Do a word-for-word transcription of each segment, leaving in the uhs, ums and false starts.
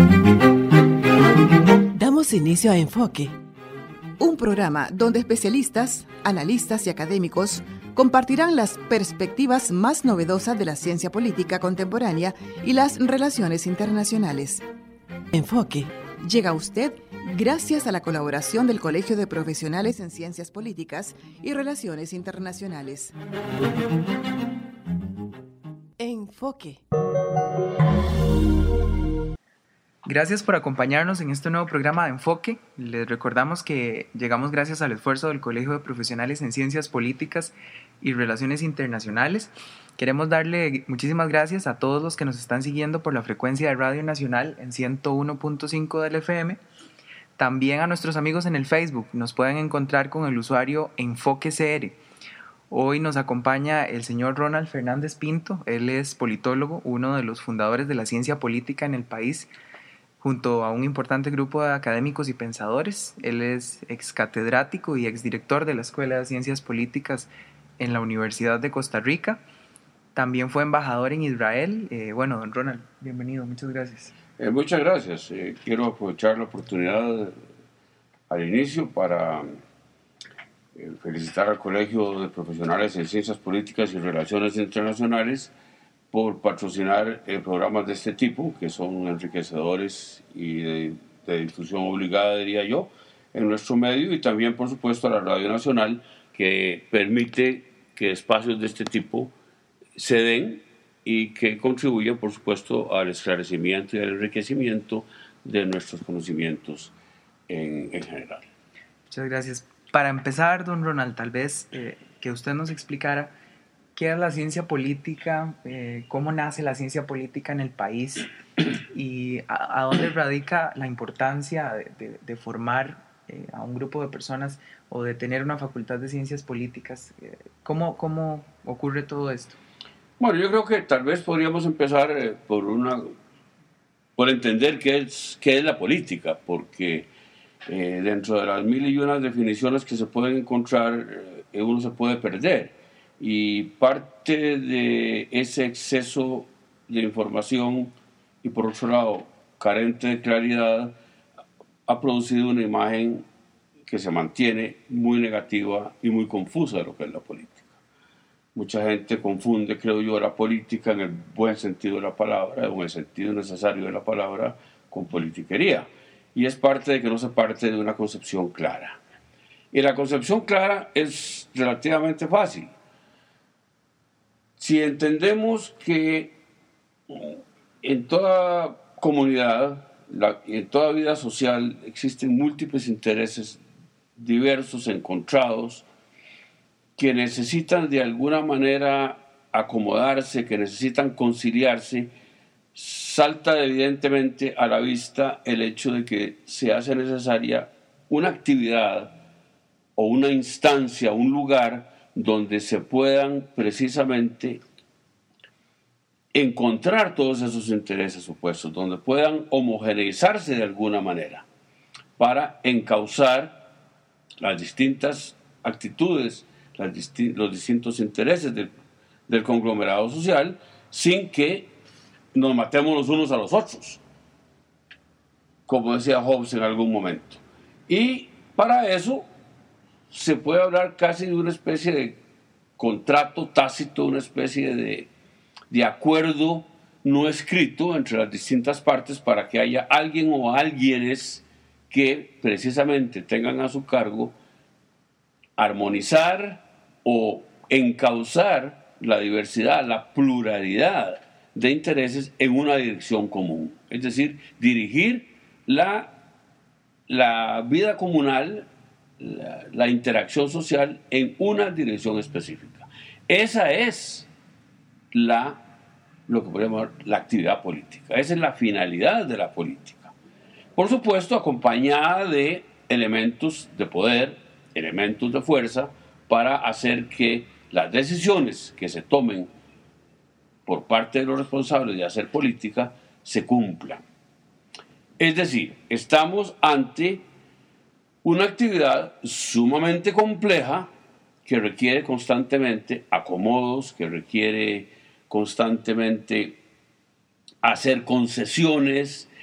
Damos inicio a Enfoque, un programa donde especialistas, analistas y académicos compartirán las perspectivas más novedosas de la ciencia política contemporánea y las relaciones internacionales. Enfoque llega a usted gracias a la colaboración del Colegio de Profesionales en Ciencias Políticas y Relaciones Internacionales. Enfoque. Gracias por acompañarnos en este nuevo programa de Enfoque. Les recordamos que llegamos gracias al esfuerzo del Colegio de Profesionales en Ciencias Políticas y Relaciones Internacionales. Queremos darle muchísimas gracias a todos los que nos están siguiendo por la frecuencia de Radio Nacional en ciento uno punto cinco del F M. También a nuestros amigos en el Facebook. Nos pueden encontrar con el usuario Enfoque C R. Hoy nos acompaña el señor Ronald Fernández Pinto. Él es politólogo, uno de los fundadores de la ciencia política en el país, junto a un importante grupo de académicos y pensadores. Él es ex catedrático y exdirector de la Escuela de Ciencias Políticas en la Universidad de Costa Rica. También fue embajador en Israel. Eh, bueno, don Ronald, bienvenido, muchas gracias. Eh, muchas gracias. Eh, quiero aprovechar la oportunidad al inicio para eh, felicitar al Colegio de Profesionales en Ciencias Políticas y Relaciones Internacionales por patrocinar eh, programas de este tipo, que son enriquecedores y de, de difusión obligada, diría yo, en nuestro medio, y también, por supuesto, a la Radio Nacional, que permite que espacios de este tipo se den y que contribuyen, por supuesto, al esclarecimiento y al enriquecimiento de nuestros conocimientos en, en general. Muchas gracias. Para empezar, don Ronald, tal vez eh, que usted nos explicara qué es la ciencia política, eh, cómo nace la ciencia política en el país y a, a dónde radica la importancia de, de, de formar eh, a un grupo de personas o de tener una facultad de ciencias políticas. Eh, ¿cómo, ¿Cómo ocurre todo esto? Bueno, yo creo que tal vez podríamos empezar eh, por una por entender qué es, qué es la política, porque eh, dentro de las mil y unas definiciones que se pueden encontrar, eh, uno se puede perder. Y parte de ese exceso de información y, por otro lado, carente de claridad, ha producido una imagen que se mantiene muy negativa y muy confusa de lo que es la política. Mucha gente confunde, creo yo, la política en el buen sentido de la palabra, o en el sentido necesario de la palabra, con politiquería. Y es parte de que no se parte de una concepción clara. Y la concepción clara es relativamente fácil. Si entendemos que en toda comunidad, la, en toda vida social, existen múltiples intereses diversos, encontrados, que necesitan de alguna manera acomodarse, que necesitan conciliarse, salta evidentemente a la vista el hecho de que se hace necesaria una actividad o una instancia, un lugar donde se puedan precisamente encontrar todos esos intereses opuestos, donde puedan homogeneizarse de alguna manera para encauzar las distintas actitudes, las disti- los distintos intereses del, del conglomerado social, sin que nos matemos los unos a los otros, como decía Hobbes en algún momento. Y para eso se puede hablar casi de una especie de contrato tácito, una especie de, de acuerdo no escrito entre las distintas partes para que haya alguien o alguienes que precisamente tengan a su cargo armonizar o encauzar la diversidad, la pluralidad de intereses en una dirección común. Es decir, dirigir la, la vida comunal, La, la interacción social en una dirección específica. Esa es la, lo que podemos llamar la actividad política. Esa es la finalidad de la política. Por supuesto, acompañada de elementos de poder, elementos de fuerza, para hacer que las decisiones que se tomen por parte de los responsables de hacer política se cumplan. Es decir, estamos ante una actividad sumamente compleja que requiere constantemente acomodos, que requiere constantemente hacer concesiones,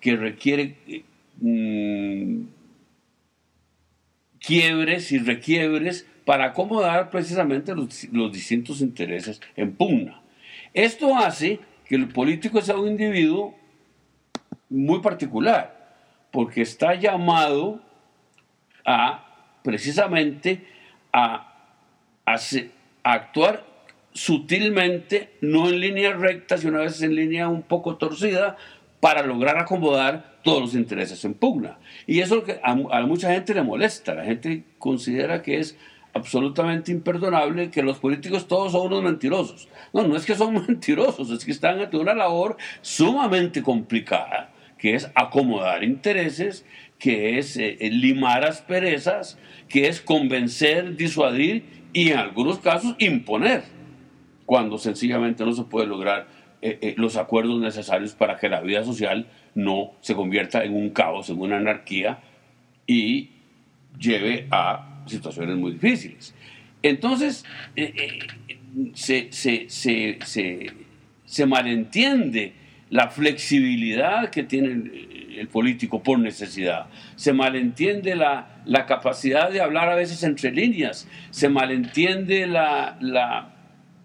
que requiere eh, mmm, quiebres y requiebres para acomodar precisamente los, los distintos intereses en pugna. Esto hace que el político sea un individuo muy particular, porque está llamado a precisamente a, a, a actuar sutilmente, no en línea recta, sino a veces en línea un poco torcida, para lograr acomodar todos los intereses en pugna. Y eso es lo que a, a mucha gente le molesta. La gente considera que es absolutamente imperdonable que los políticos todos son unos mentirosos. No, no es que son mentirosos, es que están ante una labor sumamente complicada, que es acomodar intereses, que es eh, limar asperezas, que es convencer, disuadir y en algunos casos imponer, cuando sencillamente no se puede lograr eh, eh, los acuerdos necesarios para que la vida social no se convierta en un caos, en una anarquía y lleve a situaciones muy difíciles. Entonces, eh, eh, se, se, se, se, se malentiende la flexibilidad que tiene el, el político por necesidad, se malentiende la, la capacidad de hablar a veces entre líneas, se malentiende la, la,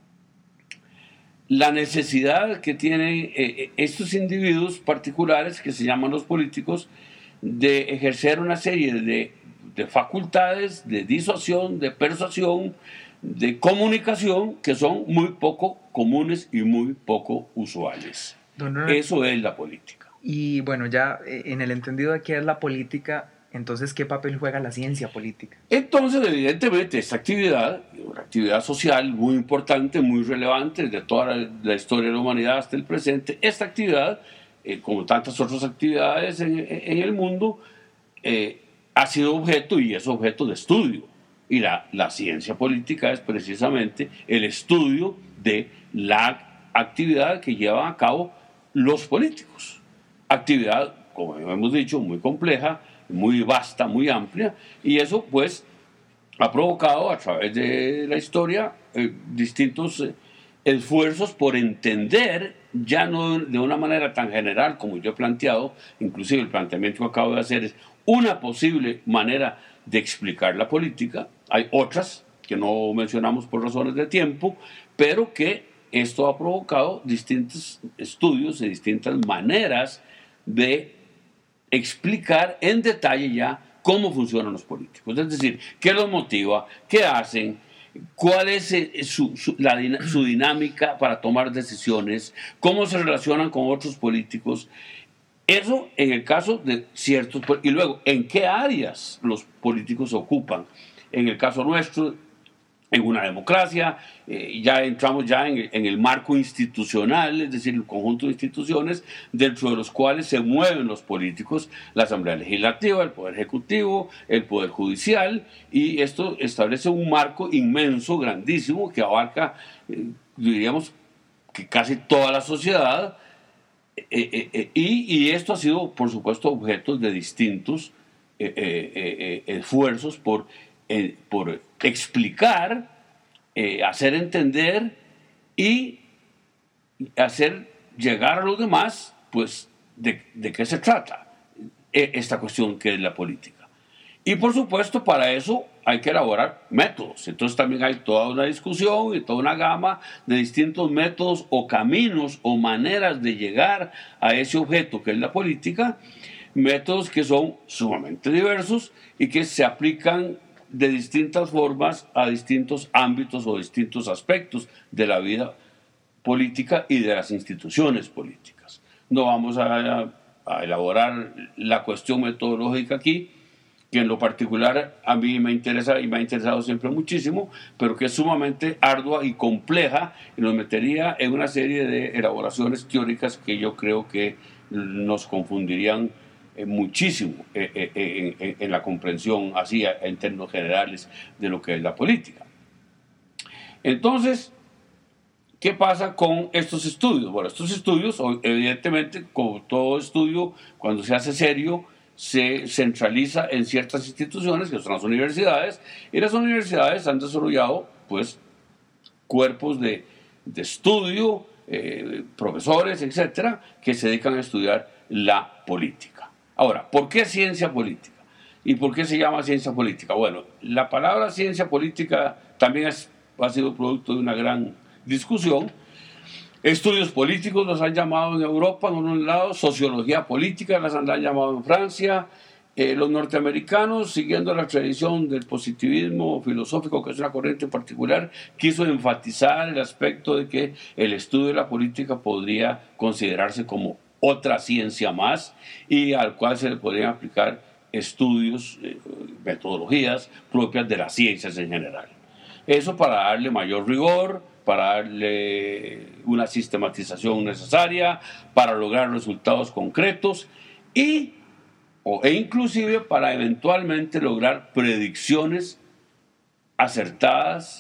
la necesidad que tienen eh, estos individuos particulares que se llaman los políticos de ejercer una serie de de facultades de disuasión, de persuasión, de comunicación, que son muy poco comunes y muy poco usuales. Don Eso es la política. Y bueno, ya en el entendido de qué es la política, entonces, ¿qué papel juega la ciencia política? Entonces, evidentemente, esta actividad, una actividad social muy importante, muy relevante, desde toda la, la historia de la humanidad hasta el presente, esta actividad, eh, como tantas otras actividades en, en el mundo, eh, ha sido objeto y es objeto de estudio. Y la, la ciencia política es precisamente el estudio de la actividad que llevan a cabo los políticos. Actividad, como hemos dicho, muy compleja, muy vasta, muy amplia, y eso pues ha provocado a través de la historia eh, distintos eh, esfuerzos por entender, ya no de una manera tan general como yo he planteado, inclusive el planteamiento que acabo de hacer es una posible manera de explicar la política. Hay otras que no mencionamos por razones de tiempo, pero que esto ha provocado distintos estudios y distintas maneras de explicar en detalle ya cómo funcionan los políticos. Es decir, qué los motiva, qué hacen, cuál es su, su, la, su dinámica para tomar decisiones, cómo se relacionan con otros políticos. Eso en el caso de ciertos, y luego, ¿en qué áreas los políticos se ocupan? En el caso nuestro, en una democracia, eh, ya entramos ya en, en el marco institucional, es decir, el conjunto de instituciones dentro de los cuales se mueven los políticos, la Asamblea Legislativa, el Poder Ejecutivo, el Poder Judicial, y esto establece un marco inmenso, grandísimo, que abarca, eh, diríamos, que casi toda la sociedad. Eh, eh, eh, y, y esto ha sido, por supuesto, objeto de distintos eh, eh, eh, esfuerzos por, eh, por explicar, eh, hacer entender y hacer llegar a los demás, pues, de, de qué se trata eh, esta cuestión que es la política. Y, por supuesto, para eso hay que elaborar métodos. Entonces también hay toda una discusión y toda una gama de distintos métodos o caminos o maneras de llegar a ese objeto que es la política, métodos que son sumamente diversos y que se aplican de distintas formas a distintos ámbitos o distintos aspectos de la vida política y de las instituciones políticas. No vamos a, a elaborar la cuestión metodológica aquí, que en lo particular a mí me interesa y me ha interesado siempre muchísimo, pero que es sumamente ardua y compleja y nos metería en una serie de elaboraciones teóricas que yo creo que nos confundirían eh, muchísimo eh, eh, en, en la comprensión así en términos generales de lo que es la política. Entonces, ¿qué pasa con estos estudios? Bueno, estos estudios, evidentemente, como todo estudio, cuando se hace serio, se centraliza en ciertas instituciones, que son las universidades, y las universidades han desarrollado, pues, cuerpos de, de estudio eh, profesores, etcétera, que se dedican a estudiar la política. Ahora, ¿por qué ciencia política? ¿Y por qué se llama ciencia política? Bueno, la palabra ciencia política también es, ha sido producto de una gran discusión. Estudios políticos los han llamado en Europa, en un lado, sociología política las han llamado en Francia. Eh, los norteamericanos, siguiendo la tradición del positivismo filosófico, que es una corriente particular, quiso enfatizar el aspecto de que el estudio de la política podría considerarse como otra ciencia más y al cual se le podrían aplicar estudios, eh, metodologías propias de las ciencias en general. Eso para darle mayor rigor, para darle una sistematización necesaria, para lograr resultados concretos y o, e inclusive para eventualmente lograr predicciones acertadas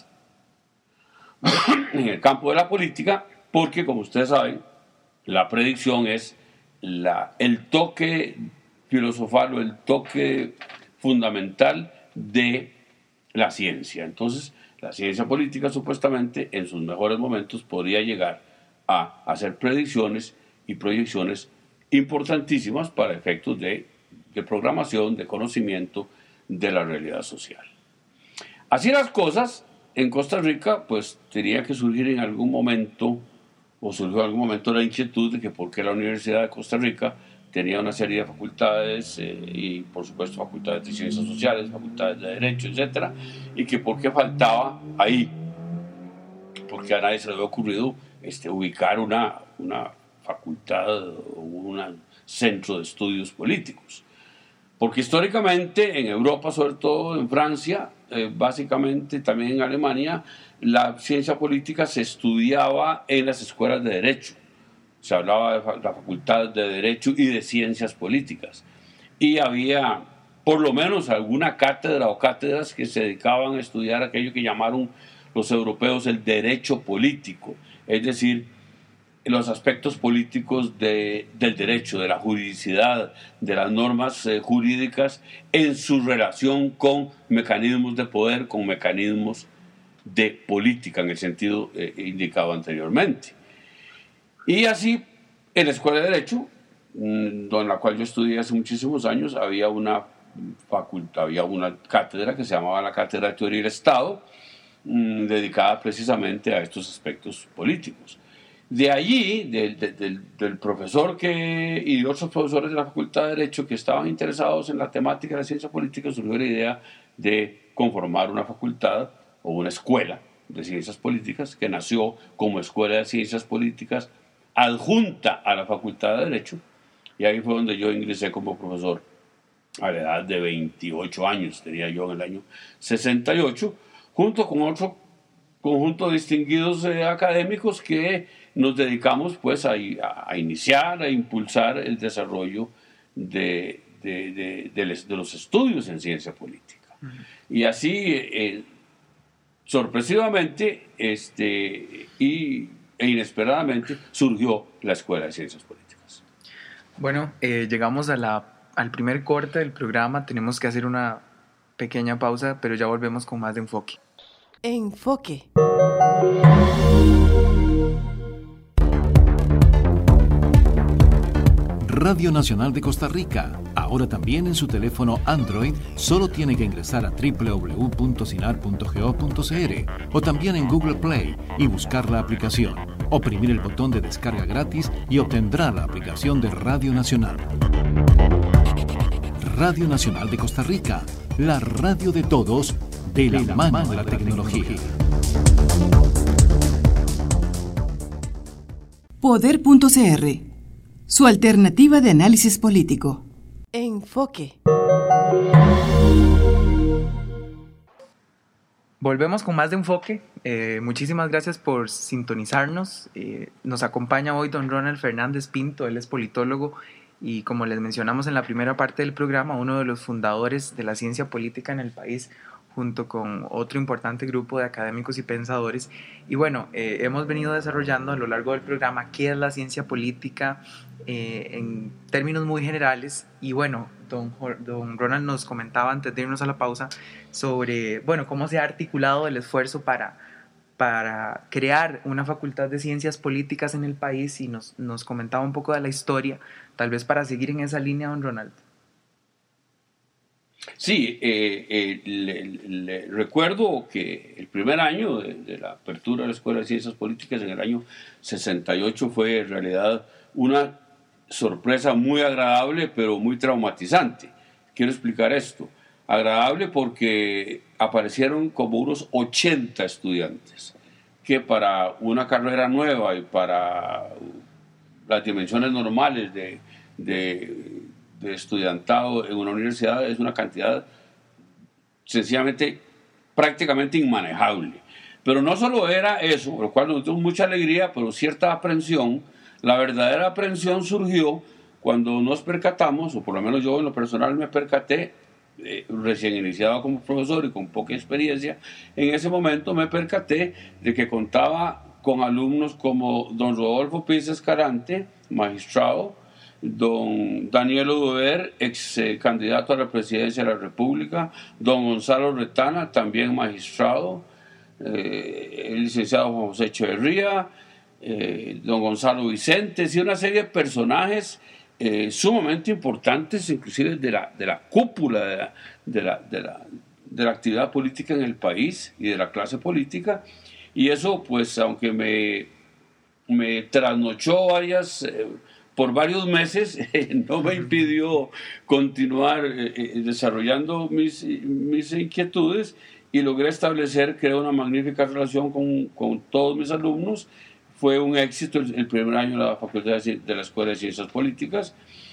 en el campo de la política, porque como ustedes saben, la predicción es la, el toque filosofal o el toque fundamental de la ciencia. Entonces, la ciencia política supuestamente en sus mejores momentos podría llegar a hacer predicciones y proyecciones importantísimas para efectos de, de programación, de conocimiento de la realidad social. Así las cosas, en Costa Rica, pues tenía que surgir en algún momento, o surgió en algún momento la inquietud de que por qué la Universidad de Costa Rica tenía una serie de facultades eh, y por supuesto facultades de ciencias sociales, facultades de derecho, etcétera, y que por qué faltaba ahí, porque a nadie se le había ocurrido este, ubicar una, una facultad o un centro de estudios políticos. Porque históricamente en Europa, sobre todo en Francia, eh, básicamente también en Alemania, la ciencia política se estudiaba en las escuelas de derecho. Se hablaba de la facultad de Derecho y de Ciencias Políticas. Y había por lo menos alguna cátedra o cátedras que se dedicaban a estudiar aquello que llamaron los europeos el derecho político, es decir, los aspectos políticos de, del derecho, de la juridicidad, de las normas eh, jurídicas en su relación con mecanismos de poder, con mecanismos de política en el sentido eh, indicado anteriormente. Y así, en la Escuela de Derecho, en la cual yo estudié hace muchísimos años, había una facultad, había una cátedra que se llamaba la Cátedra de Teoría del Estado, mmm, dedicada precisamente a estos aspectos políticos. De allí, de, de, de, del profesor que, y de otros profesores de la Facultad de Derecho que estaban interesados en la temática de la ciencia política, surgió la idea de conformar una facultad o una escuela de ciencias políticas que nació como Escuela de Ciencias Políticas adjunta a la Facultad de Derecho, y ahí fue donde yo ingresé como profesor a la edad de veintiocho años, tenía yo en el año sesenta y ocho, junto con otro conjunto de distinguidos eh, académicos que nos dedicamos pues a, a, a iniciar, a impulsar el desarrollo de, de, de, de, les, de los estudios en ciencia política. Uh-huh. Y así, eh, sorpresivamente este, y e inesperadamente surgió la Escuela de Ciencias Políticas. Bueno, eh, llegamos a la, al primer corte del programa, tenemos que hacer una pequeña pausa, pero ya volvemos con más de Enfoque. Enfoque. Radio Nacional de Costa Rica, ahora también en su teléfono Android, solo tiene que ingresar a doble u doble u doble u punto sinar punto go punto c r o también en Google Play y buscar la aplicación. Oprimir el botón de descarga gratis y obtendrá la aplicación de Radio Nacional. Radio Nacional de Costa Rica, la radio de todos, de la, de la mano, mano de la, de la tecnología. tecnología. Poder punto c r, su alternativa de análisis político. Enfoque. Volvemos con más de Enfoque. Eh, muchísimas gracias por sintonizarnos. Eh, nos acompaña hoy don Ronald Fernández Pinto, él es politólogo y, como les mencionamos en la primera parte del programa, uno de los fundadores de la ciencia política en el país, junto con otro importante grupo de académicos y pensadores. Y bueno, eh, hemos venido desarrollando a lo largo del programa qué es la ciencia política eh, en términos muy generales. Y bueno, don, don Ronald nos comentaba antes de irnos a la pausa sobre, bueno, cómo se ha articulado el esfuerzo para, para crear una facultad de ciencias políticas en el país, y nos, nos comentaba un poco de la historia, tal vez para seguir en esa línea, don Ronald. Sí, eh, eh, le, le recuerdo que el primer año de, de la apertura de la Escuela de Ciencias Políticas en el año sesenta y ocho fue en realidad una sorpresa muy agradable, pero muy traumatizante. Quiero explicar esto. Agradable porque aparecieron como unos ochenta estudiantes, que para una carrera nueva y para las dimensiones normales de, de, de estudiantado en una universidad es una cantidad sencillamente prácticamente inmanejable. Pero no solo era eso, por lo cual nos dio mucha alegría, pero cierta aprensión. La verdadera aprensión surgió cuando nos percatamos, o por lo menos yo en lo personal me percaté, eh, recién iniciado como profesor y con poca experiencia, en ese momento me percaté de que contaba con alumnos como don Rodolfo Piz Escarante, magistrado, don Daniel Oduber, ex eh, candidato a la presidencia de la República, don Gonzalo Retana, también magistrado, eh, el licenciado Juan José Echeverría, eh, don Gonzalo Vicente, y una serie de personajes eh, sumamente importantes, inclusive de la, de la cúpula de la, de, la, de, la, de la actividad política en el país y de la clase política. Y eso, pues, aunque me, me trasnochó varias... Eh, por varios meses, eh, no me impidió continuar eh, desarrollando mis, mis inquietudes, y logré establecer, creo, una magnífica relación con, con todos mis alumnos. Fue un éxito el, el primer año de la Facultad de, de la Escuela de Ciencias Políticas,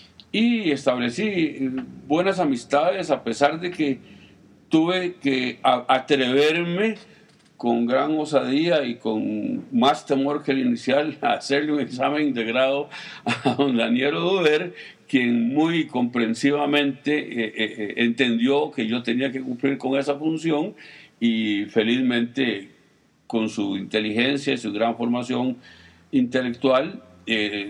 y establecí buenas amistades, a pesar de que tuve que a, atreverme con gran osadía y con más temor que el inicial a hacerle un examen de grado a don Daniel Oduber, quien muy comprensivamente eh, eh, entendió que yo tenía que cumplir con esa función, y felizmente con su inteligencia y su gran formación intelectual eh,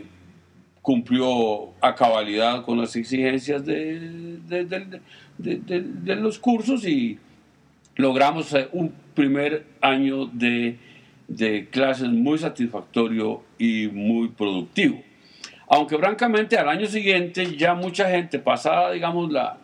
cumplió a cabalidad con las exigencias de, de, de, de, de, de los cursos, y logramos un primer año de, de clases muy satisfactorio y muy productivo. Aunque francamente al año siguiente ya mucha gente, pasada, digamos, la,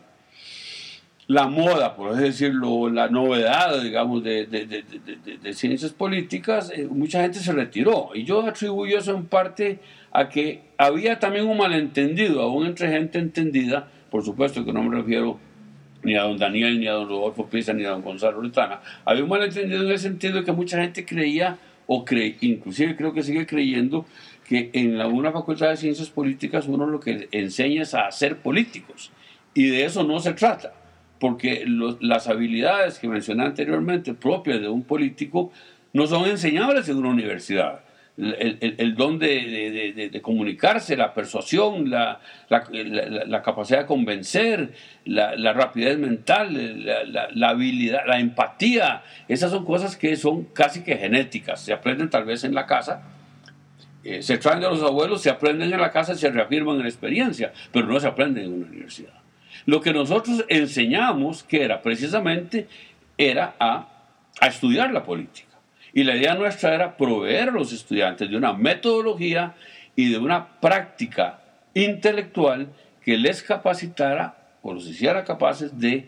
la moda, por así decirlo, la novedad, digamos, de, de, de, de, de, de ciencias políticas, eh, mucha gente se retiró. Y yo atribuyo eso en parte a que había también un malentendido, aún entre gente entendida, por supuesto que no me refiero ni a don Daniel, ni a don Rodolfo Pisa, ni a don Gonzalo Retana. Había un malentendido en el sentido de que mucha gente creía, o cree, inclusive creo que sigue creyendo, que en la, una facultad de ciencias políticas uno lo que enseña es a ser políticos, y de eso no se trata, porque los, las habilidades que mencioné anteriormente propias de un político no son enseñables en una universidad. El, el, el don de, de, de, de comunicarse, la persuasión, la, la, la, la capacidad de convencer, la, la rapidez mental, la, la, la habilidad, la empatía, esas son cosas que son casi que genéticas, se aprenden tal vez en la casa, eh, se traen de los abuelos, se aprenden en la casa, se reafirman en la experiencia, pero no se aprenden en una universidad. Lo que nosotros enseñamos, que era precisamente, era a, a estudiar la política. Y la idea nuestra era proveer a los estudiantes de una metodología y de una práctica intelectual que les capacitara o los hiciera capaces de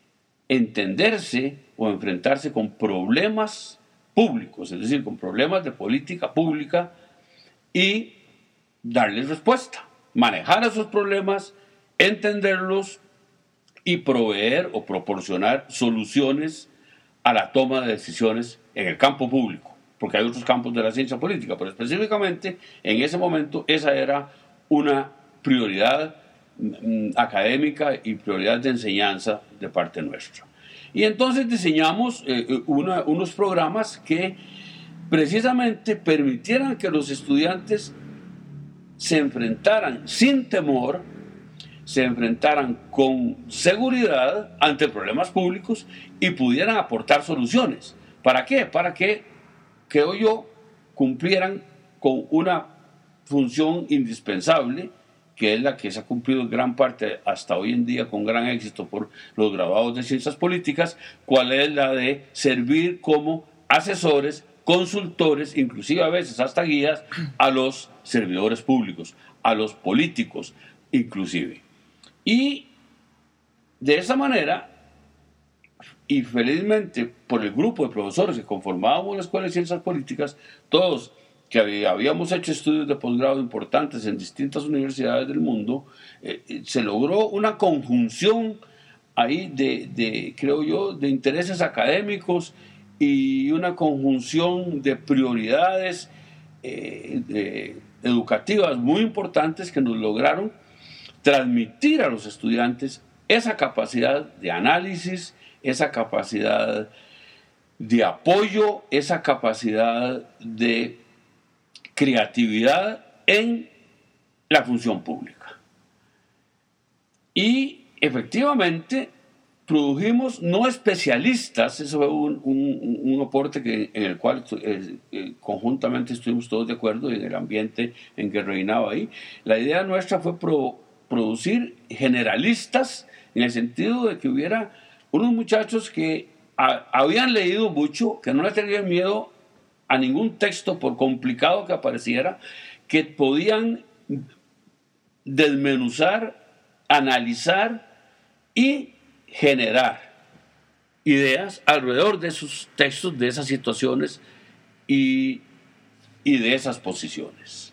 entenderse o enfrentarse con problemas públicos, es decir, con problemas de política pública, y darles respuesta, manejar esos problemas, entenderlos y proveer o proporcionar soluciones a la toma de decisiones en el campo público, porque hay otros campos de la ciencia política, pero específicamente en ese momento esa era una prioridad mm, académica y prioridad de enseñanza de parte nuestra. Y entonces diseñamos eh, una, unos programas que precisamente permitieran que los estudiantes se enfrentaran sin temor, se enfrentaran con seguridad ante problemas públicos y pudieran aportar soluciones. ¿Para qué? Para que, creo yo, cumplieran con una función indispensable, que es la que se ha cumplido en gran parte hasta hoy en día con gran éxito por los graduados de ciencias políticas, cuál es la de servir como asesores consultores, inclusive a veces hasta guías, a los servidores públicos, a los políticos inclusive. Y de esa manera, y felizmente por el grupo de profesores que conformábamos la Escuela de Ciencias Políticas, todos que habíamos hecho estudios de posgrado importantes en distintas universidades del mundo, eh, se logró una conjunción ahí de, de, creo yo, de intereses académicos y una conjunción de prioridades eh, de, educativas muy importantes que nos lograron transmitir a los estudiantes esa capacidad de análisis, esa capacidad de apoyo, esa capacidad de creatividad en la función pública. Y efectivamente produjimos no especialistas, eso fue un, un, un aporte que, en el cual eh, eh, conjuntamente estuvimos todos de acuerdo en el ambiente en que reinaba ahí. La idea nuestra fue pro, producir generalistas en el sentido de que hubiera unos muchachos que a, habían leído mucho, que no le tenían miedo a ningún texto por complicado que apareciera, que podían desmenuzar, analizar y generar ideas alrededor de esos textos, de esas situaciones y, y de esas posiciones.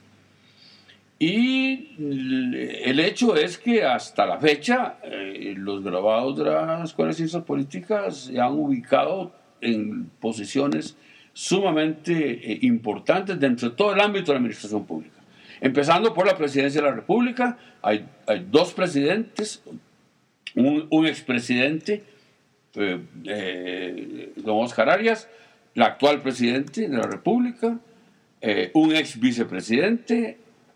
Y el hecho es que hasta la fecha eh, los graduados de la Escuela de Ciencias Políticas se han ubicado en posiciones sumamente eh, importantes dentro de todo el ámbito de la administración pública. Empezando por la Presidencia de la República, hay, hay dos presidentes, un, un expresidente, eh, eh, don Oscar Arias, la actual presidente de la República, eh, un ex vicepresidente,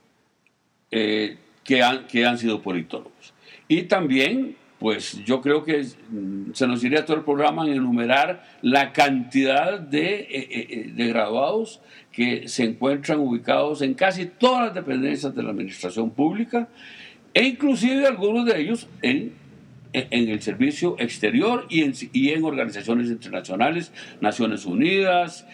eh, que, han, que han sido politólogos. Y también, pues yo creo que se nos iría todo el programa en enumerar la cantidad de, eh, de graduados que se encuentran ubicados en casi todas las dependencias de la administración pública e inclusive algunos de ellos en, en el servicio exterior y en, y en organizaciones internacionales, Naciones Unidas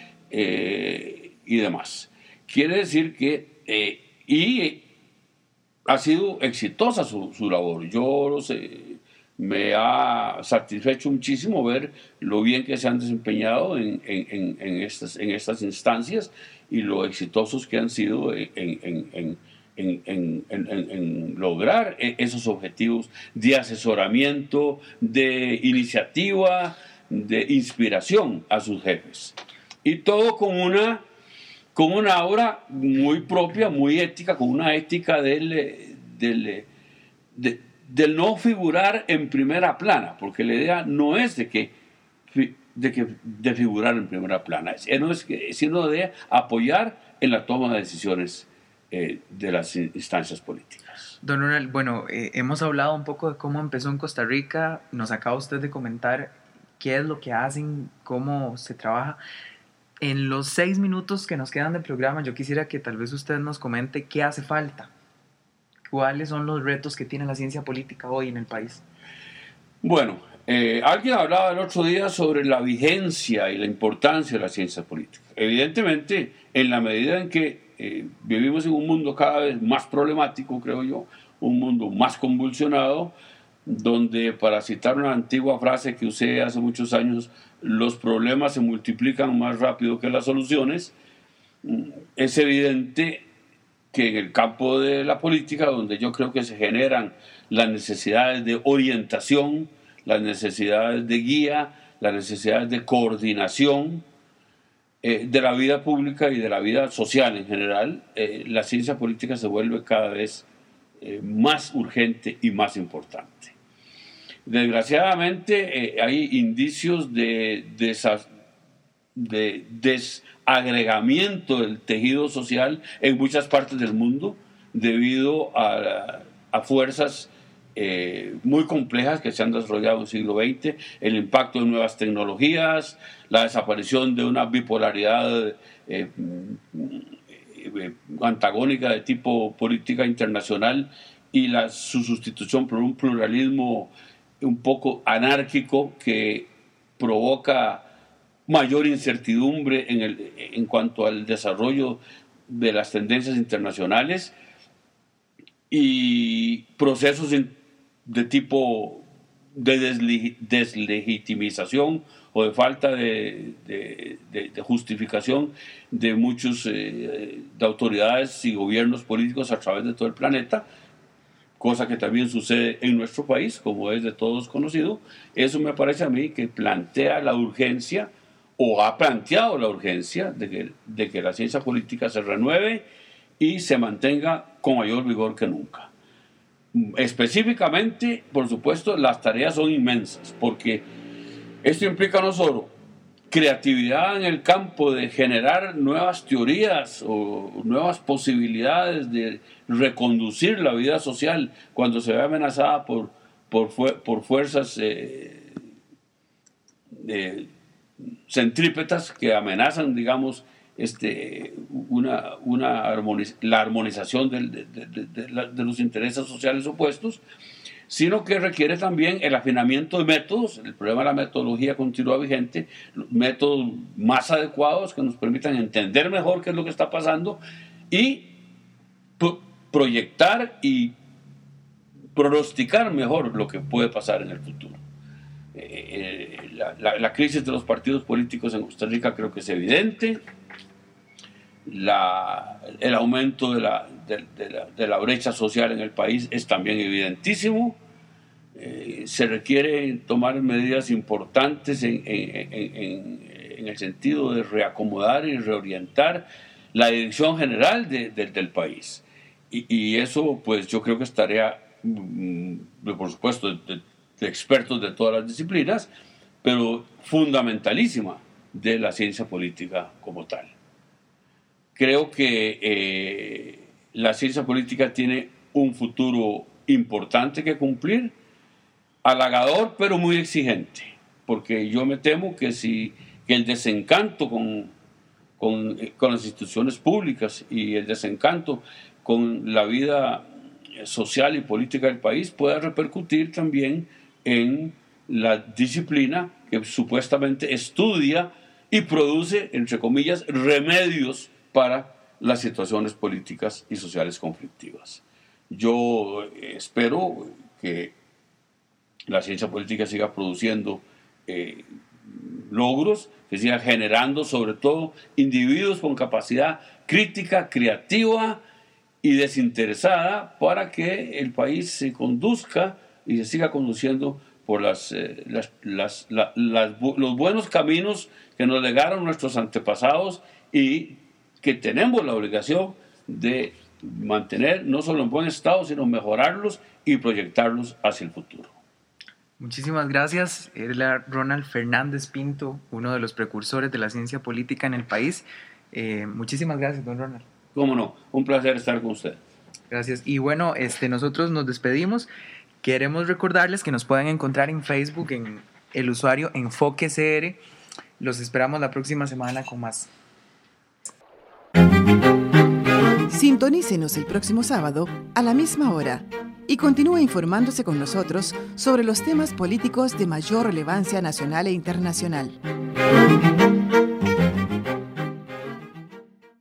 eh, y demás. Quiere decir que eh, y ha sido exitosa su, su labor. Yo lo sé, me ha satisfecho muchísimo ver lo bien que se han desempeñado en, en, en, estas, en estas instancias y lo exitosos que han sido en, en, en, en, en, en, en lograr esos objetivos de asesoramiento, de iniciativa, de inspiración a sus jefes. Y todo con una, con una aura muy propia, muy ética, con una ética del... del de, del no figurar en primera plana, porque la idea no es de que de, que, de figurar en primera plana, sino de apoyar en la toma de decisiones eh, de las instancias políticas. Don Ronald, bueno, eh, hemos hablado un poco de cómo empezó en Costa Rica, nos acaba usted de comentar qué es lo que hacen, cómo se trabaja. En los seis minutos que nos quedan de programa, yo quisiera que tal vez usted nos comente qué hace falta. ¿Cuáles son los retos que tiene la ciencia política hoy en el país? Bueno, eh, alguien hablaba el otro día sobre la vigencia y la importancia de la ciencia política. Evidentemente, en la medida en que eh, vivimos en un mundo cada vez más problemático, creo yo, un mundo más convulsionado, donde, para citar una antigua frase que usé hace muchos años, los problemas se multiplican más rápido que las soluciones, es evidente que en el campo de la política, donde yo creo que se generan las necesidades de orientación, las necesidades de guía, las necesidades de coordinación eh, de la vida pública y de la vida social en general, eh, la ciencia política se vuelve cada vez eh, más urgente y más importante. Desgraciadamente eh, hay indicios de, de, esas, de desagregamiento del tejido social en muchas partes del mundo debido a, a fuerzas eh, muy complejas que se han desarrollado en el siglo veinte, el impacto de nuevas tecnologías, la desaparición de una bipolaridad eh, eh, antagónica de tipo política internacional y la, su sustitución por un pluralismo un poco anárquico que provoca mayor incertidumbre en, el, en cuanto al desarrollo de las tendencias internacionales y procesos de tipo de desle, deslegitimización o de falta de, de, de, de justificación de muchos eh, de autoridades y gobiernos políticos a través de todo el planeta, cosa que también sucede en nuestro país, como es de todos conocido. Eso me parece a mí que plantea la urgencia, o ha planteado la urgencia, de que, de que la ciencia política se renueve y se mantenga con mayor vigor que nunca. Específicamente, por supuesto, las tareas son inmensas, porque esto implica no solo creatividad en el campo de generar nuevas teorías o nuevas posibilidades de reconducir la vida social cuando se ve amenazada por, por, por fuerzas eh, de, centrípetas que amenazan, digamos, este, una, una armoniz la armonización de, de, de, de, la, de los intereses sociales opuestos, sino que requiere también el afinamiento de métodos, el problema de la metodología continúa vigente, métodos más adecuados que nos permitan entender mejor qué es lo que está pasando y pro proyectar y pronosticar mejor lo que puede pasar en el futuro. Eh, la, la, la crisis de los partidos políticos en Costa Rica creo que es evidente. La, el aumento de la, de, de, la, de la brecha social en el país es también evidentísimo. Eh, se requiere tomar medidas importantes en, en, en, en el sentido de reacomodar y reorientar la dirección general de, de, del país. Y, y eso, pues yo creo que es tarea, por supuesto, de, de expertos de todas las disciplinas, pero fundamentalísima de la ciencia política como tal. Creo que eh, la ciencia política tiene un futuro importante que cumplir, halagador pero muy exigente, porque yo me temo que si que el desencanto con, con, con las instituciones públicas y el desencanto con la vida social y política del país pueda repercutir también en la disciplina que supuestamente estudia y produce, entre comillas, remedios para las situaciones políticas y sociales conflictivas. Yo espero que la ciencia política siga produciendo eh, logros, que siga generando sobre todo individuos con capacidad crítica, creativa y desinteresada para que el país se conduzca y se siga conduciendo por las, eh, las, las, la, las, los buenos caminos que nos legaron nuestros antepasados y que tenemos la obligación de mantener no solo en buen estado, sino mejorarlos y proyectarlos hacia el futuro. Muchísimas gracias. Era Ronald Fernández Pinto, uno de los precursores de la ciencia política en el país. Eh, muchísimas gracias, don Ronald. Cómo no, un placer estar con usted. Gracias. Y bueno, este, nosotros nos despedimos. Queremos recordarles que nos pueden encontrar en Facebook en el usuario Enfoque C R. Los esperamos la próxima semana con más. Sintonícenos el próximo sábado a la misma hora y continúe informándose con nosotros sobre los temas políticos de mayor relevancia nacional e internacional.